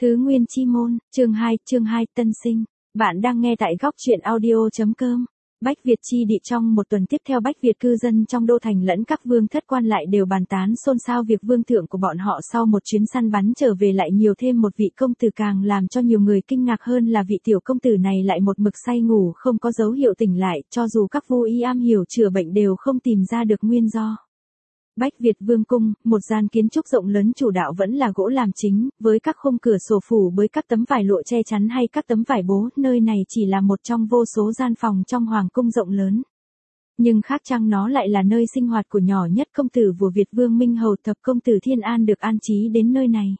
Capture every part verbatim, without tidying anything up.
Tứ Nguyên Chi Môn, chương hai, chương hai, Tân Sinh. Bạn đang nghe tại góc truyện audio.com. Bách Việt chi địa. Trong một tuần tiếp theo, Bách Việt cư dân trong đô thành lẫn các vương thất quan lại đều bàn tán xôn xao việc vương thượng của bọn họ sau một chuyến săn bắn trở về lại nhiều thêm một vị công tử. Càng làm cho nhiều người kinh ngạc hơn là vị tiểu công tử này lại một mực say ngủ không có dấu hiệu tỉnh lại, cho dù các vô y am hiểu chữa bệnh đều không tìm ra được nguyên do. Bách Việt Vương cung, một gian kiến trúc rộng lớn chủ đạo vẫn là gỗ làm chính, với các khung cửa sổ phủ với các tấm vải lụa che chắn hay các tấm vải bố. Nơi này chỉ là một trong vô số gian phòng trong hoàng cung rộng lớn. Nhưng khác chăng nó lại là nơi sinh hoạt của nhỏ nhất công tử vua Việt Vương Minh Hầu Thập công tử Thiên An được an trí đến nơi này.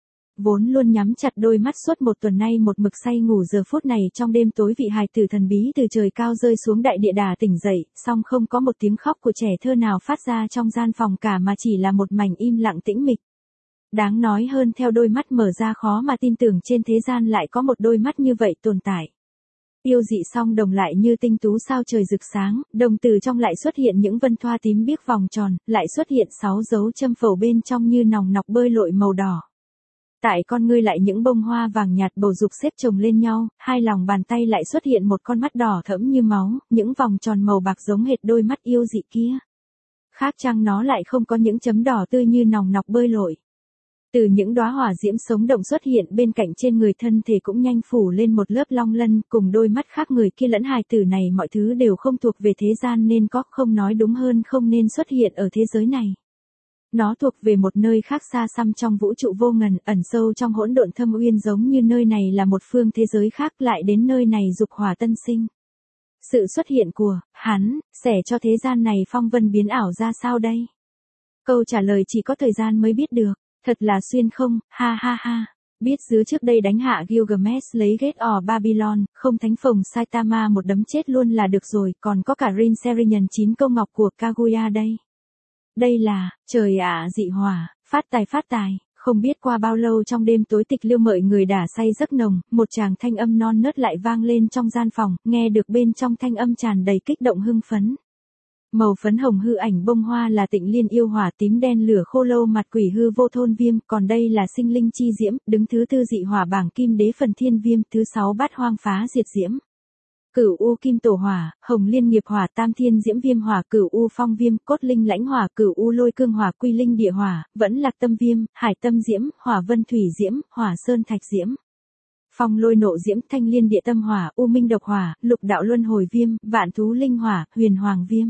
Vốn luôn nhắm chặt đôi mắt suốt một tuần nay một mực say ngủ, giờ phút này trong đêm tối vị hài tử thần bí từ trời cao rơi xuống đại địa đà tỉnh dậy, song không có một tiếng khóc của trẻ thơ nào phát ra trong gian phòng cả mà chỉ là một mảnh im lặng tĩnh mịch. Đáng nói hơn, theo đôi mắt mở ra khó mà tin tưởng trên thế gian lại có một đôi mắt như vậy tồn tại. Yêu dị song đồng lại như tinh tú sao trời rực sáng, đồng tử trong lại xuất hiện những vân thoa tím biếc vòng tròn, lại xuất hiện sáu dấu châm phẩu bên trong như nòng nọc bơi lội màu đỏ. Tại con ngươi lại những bông hoa vàng nhạt bầu dục xếp chồng lên nhau, hai lòng bàn tay lại xuất hiện một con mắt đỏ thẫm như máu, những vòng tròn màu bạc giống hệt đôi mắt yêu dị kia. Khác chăng nó lại không có những chấm đỏ tươi như nòng nọc bơi lội. Từ những đóa hỏa diễm sống động xuất hiện bên cạnh trên người, thân thể cũng nhanh phủ lên một lớp long lân, cùng đôi mắt khác người kia lẫn hài tử này mọi thứ đều không thuộc về thế gian nên có, không nói đúng hơn không nên xuất hiện ở thế giới này. Nó thuộc về một nơi khác xa xăm trong vũ trụ vô ngần, ẩn sâu trong hỗn độn thâm uyên, giống như nơi này là một phương thế giới khác, lại đến nơi này dục hỏa tân sinh. Sự xuất hiện của hắn sẽ cho thế gian này phong vân biến ảo ra sao đây? Câu trả lời chỉ có thời gian mới biết được. Thật là xuyên không, ha ha ha. Biết dưới trước đây đánh hạ Gilgamesh lấy Gate of Babylon, không thánh phồng Saitama một đấm chết luôn là được rồi, còn có cả Rin Serian chín câu ngọc của Kaguya đây. Đây là, trời ạ, dị hỏa, phát tài phát tài. Không biết qua bao lâu trong đêm tối tịch liêu mợi người đã say giấc nồng, một tràng thanh âm non nớt lại vang lên trong gian phòng, nghe được bên trong thanh âm tràn đầy kích động hưng phấn. Màu phấn hồng hư ảnh bông hoa là Tịnh Liên yêu hỏa, tím đen lửa khô lâu mặt quỷ hư vô thôn viêm, còn đây là sinh linh chi diễm, đứng thứ tư dị hỏa bảng kim đế phần thiên viêm, thứ sáu bát hoang phá diệt diễm. Cửu u kim tổ hỏa, hồng liên nghiệp hỏa, tam thiên diễm viêm hỏa, cửu u phong viêm, cốt linh lãnh hỏa, cửu u lôi cương hỏa, quy linh địa hỏa, vẫn lạc tâm viêm, hải tâm diễm, hỏa vân thủy diễm, hỏa sơn thạch diễm. Phong lôi nộ diễm, thanh liên địa tâm hỏa, u minh độc hỏa, lục đạo luân hồi viêm, vạn thú linh hỏa, huyền hoàng viêm.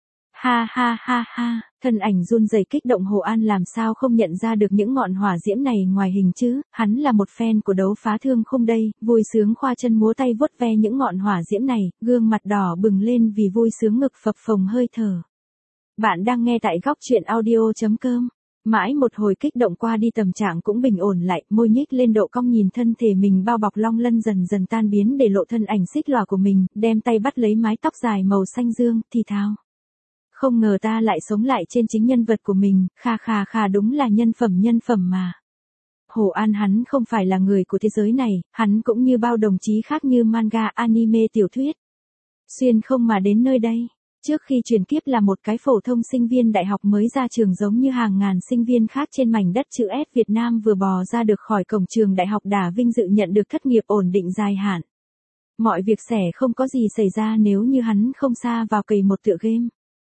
Ha ha ha ha, thân ảnh run rẩy kích động Hồ An làm sao không nhận ra được những ngọn hỏa diễm này ngoài hình chứ, hắn là một fan của đấu phá thương khung đây, vui sướng khoa chân múa tay vuốt ve những ngọn hỏa diễm này, gương mặt đỏ bừng lên vì vui sướng, ngực phập phồng hơi thở. Bạn đang nghe tại góc truyện audio.com. Mãi một hồi kích động qua đi, tâm trạng cũng bình ổn lại, môi nhếch lên độ cong nhìn thân thể mình bao bọc long lân dần dần tan biến để lộ thân ảnh xích lòa của mình, đem tay bắt lấy mái tóc dài màu xanh dương, thì thào. Không ngờ ta lại sống lại trên chính nhân vật của mình, kha kha kha, đúng là nhân phẩm nhân phẩm mà. Hồ An hắn không phải là người của thế giới này, hắn cũng như bao đồng chí khác như manga, anime, tiểu thuyết. Xuyên không mà đến nơi đây. Trước khi chuyển kiếp là một cái phổ thông sinh viên đại học mới ra trường, giống như hàng ngàn sinh viên khác trên mảnh đất chữ S Việt Nam vừa bò ra được khỏi cổng trường đại học đã vinh dự nhận được thất nghiệp ổn định dài hạn. Mọi việc sẽ không có gì xảy ra nếu như hắn không sa vào cày một tựa game.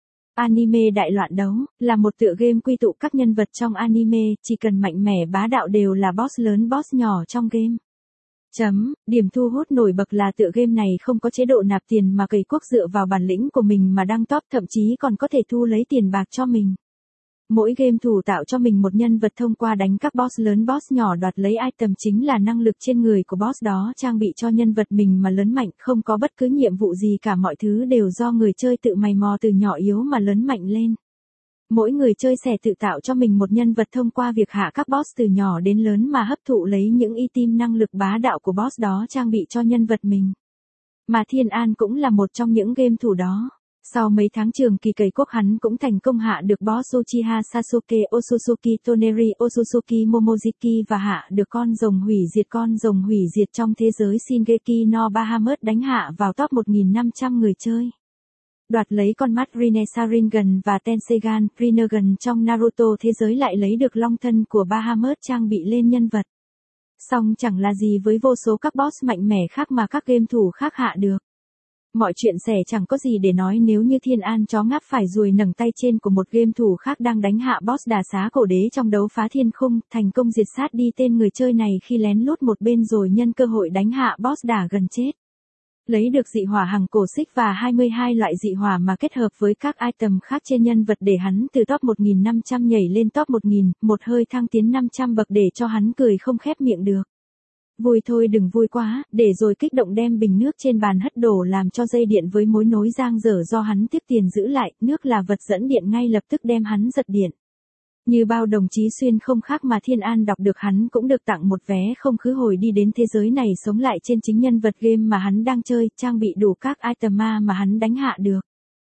Anime Đại Loạn Đấu, là một tựa game quy tụ các nhân vật trong anime, chỉ cần mạnh mẽ bá đạo đều là boss lớn boss nhỏ trong game. Chấm, điểm thu hút nổi bật là tựa game này không có chế độ nạp tiền mà cày cuốc dựa vào bản lĩnh của mình mà đăng top, thậm chí còn có thể thu lấy tiền bạc cho mình. Mỗi game thủ tạo cho mình một nhân vật thông qua đánh các boss lớn boss nhỏ, đoạt lấy item chính là năng lực trên người của boss đó trang bị cho nhân vật mình mà lớn mạnh, không có bất cứ nhiệm vụ gì cả, mọi thứ đều do người chơi tự mày mò từ nhỏ yếu mà lớn mạnh lên. Mỗi người chơi sẽ tự tạo cho mình một nhân vật thông qua việc hạ các boss từ nhỏ đến lớn mà hấp thụ lấy những item năng lực bá đạo của boss đó trang bị cho nhân vật mình. Mà Thiên An cũng là một trong những game thủ đó. Sau mấy tháng trường kỳ cày cuốc, hắn cũng thành công hạ được boss Uchiha Sasuke Otsutsuki Toneri Otsutsuki Momozaki và hạ được con rồng hủy diệt con rồng hủy diệt trong thế giới Shingeki no Bahamut, đánh hạ vào top một nghìn năm trăm người chơi. Đoạt lấy con mắt Rinne Sharingan và Tensegan Rinnegan trong Naruto thế giới, lại lấy được long thân của Bahamut trang bị lên nhân vật. Song chẳng là gì với vô số các boss mạnh mẽ khác mà các game thủ khác hạ được. Mọi chuyện sẽ chẳng có gì để nói nếu như Thiên An chó ngáp phải ruồi nâng tay trên của một game thủ khác đang đánh hạ boss Đà Xá Cổ Đế trong đấu phá thiên khung, thành công diệt sát đi tên người chơi này khi lén lút một bên rồi nhân cơ hội đánh hạ boss Đà gần chết. Lấy được dị hỏa hằng cổ xích và hai mươi hai loại dị hỏa mà kết hợp với các item khác trên nhân vật để hắn từ top một nghìn năm trăm nhảy lên top một nghìn, một hơi thăng tiến năm trăm bậc để cho hắn cười không khép miệng được. Vui thôi đừng vui quá, để rồi kích động đem bình nước trên bàn hất đổ làm cho dây điện với mối nối giang dở do hắn tiếc tiền giữ lại, nước là vật dẫn điện ngay lập tức đem hắn giật điện. Như bao đồng chí xuyên không khác mà Thiên An đọc được hắn cũng được tặng một vé không khứ hồi đi đến thế giới này sống lại trên chính nhân vật game mà hắn đang chơi, trang bị đủ các item ma mà hắn đánh hạ được.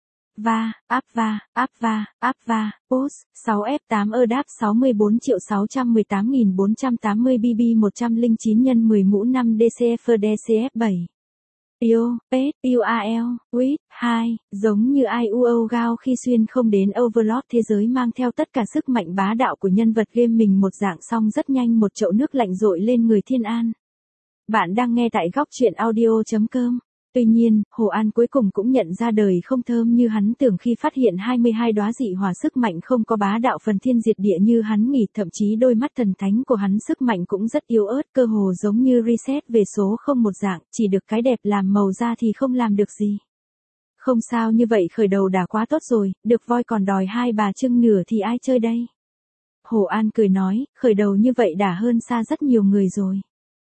Va, áp va, áp va, áp va, post, sáu F tám ơ đáp sáu mươi bốn triệu sáu trăm mười tám nghìn bốn trăm tám mươi B B một trăm lẻ chín nhân mười mũ năm D C F D C F bảy. Io, Pet, U A L, Wit, hai, giống như I U O Gao khi xuyên không đến Overlord thế giới mang theo tất cả sức mạnh bá đạo của nhân vật game mình một dạng xong rất nhanh một chậu nước lạnh dội lên người Thiên An. Bạn đang nghe tại góc truyện audio chấm com. Tuy nhiên, Hồ An cuối cùng cũng nhận ra đời không thơm như hắn tưởng khi phát hiện hai mươi hai đóa dị hỏa sức mạnh không có bá đạo phần thiên diệt địa như hắn nghĩ, thậm chí đôi mắt thần thánh của hắn sức mạnh cũng rất yếu ớt, cơ hồ giống như reset về số không một dạng, chỉ được cái đẹp làm màu da thì không làm được gì. Không sao, như vậy khởi đầu đã quá tốt rồi, được voi còn đòi hai bà trưng nửa thì ai chơi đây? Hồ An cười nói, khởi đầu như vậy đã hơn xa rất nhiều người rồi.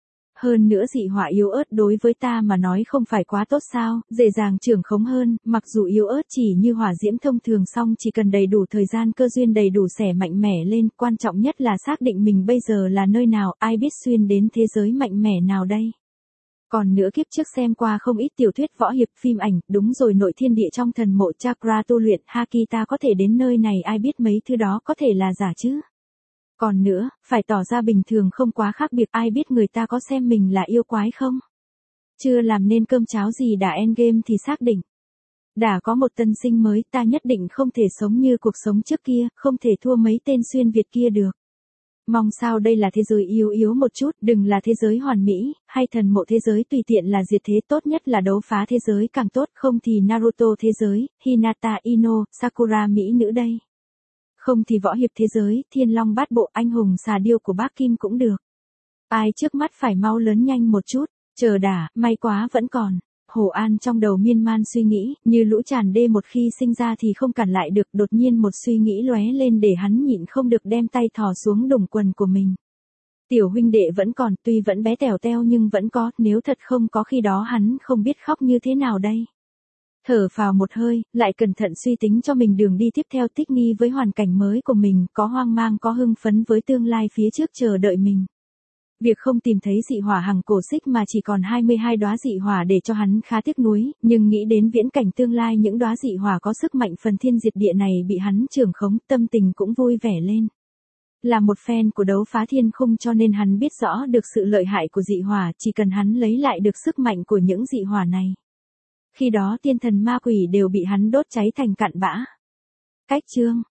Hơn nữa dị hỏa yếu ớt đối với ta mà nói không phải quá tốt sao, dễ dàng trưởng khống hơn, mặc dù yếu ớt chỉ như hỏa diễm thông thường song chỉ cần đầy đủ thời gian cơ duyên đầy đủ sẽ mạnh mẽ lên, quan trọng nhất là xác định mình bây giờ là nơi nào, ai biết xuyên đến thế giới mạnh mẽ nào đây. Còn nữa kiếp trước xem qua không ít tiểu thuyết võ hiệp phim ảnh, đúng rồi nội thiên địa trong thần mộ chakra tu luyện, Haki ta có thể đến nơi này ai biết mấy thứ đó có thể là giả chứ. Còn nữa, phải tỏ ra bình thường không quá khác biệt, ai biết người ta có xem mình là yêu quái không? Chưa làm nên cơm cháo gì đã endgame thì xác định. Đã có một tân sinh mới, ta nhất định không thể sống như cuộc sống trước kia, không thể thua mấy tên xuyên Việt kia được. Mong sao đây là thế giới yếu yếu một chút, đừng là thế giới hoàn mỹ, hay thần mộ thế giới tùy tiện là diệt thế, tốt nhất là đấu phá thế giới càng tốt, không thì Naruto thế giới, Hinata Ino, Sakura mỹ nữ đây. Không thì võ hiệp thế giới, Thiên Long bát bộ, anh hùng xà điêu của bác Kim cũng được. Ai trước mắt phải mau lớn nhanh một chút, chờ đã, may quá vẫn còn. Hồ An trong đầu miên man suy nghĩ, như lũ tràn đê một khi sinh ra thì không cản lại được, đột nhiên một suy nghĩ lóe lên để hắn nhịn không được đem tay thò xuống đùng quần của mình. Tiểu huynh đệ vẫn còn, tuy vẫn bé tèo teo nhưng vẫn có, nếu thật không có khi đó hắn không biết khóc như thế nào đây. Thở phào một hơi, lại cẩn thận suy tính cho mình đường đi tiếp theo, thích nghi với hoàn cảnh mới của mình, có hoang mang có hưng phấn với tương lai phía trước chờ đợi mình. Việc không tìm thấy dị hỏa hằng cổ xích mà chỉ còn hai mươi hai đóa dị hỏa để cho hắn khá tiếc nuối, nhưng nghĩ đến viễn cảnh tương lai những đóa dị hỏa có sức mạnh phần thiên diệt địa này bị hắn trưởng khống, tâm tình cũng vui vẻ lên. Là một fan của đấu phá thiên khung cho nên hắn biết rõ được sự lợi hại của dị hỏa, chỉ cần hắn lấy lại được sức mạnh của những dị hỏa này. Khi đó tiên thần ma quỷ đều bị hắn đốt cháy thành cặn bã. Cách chương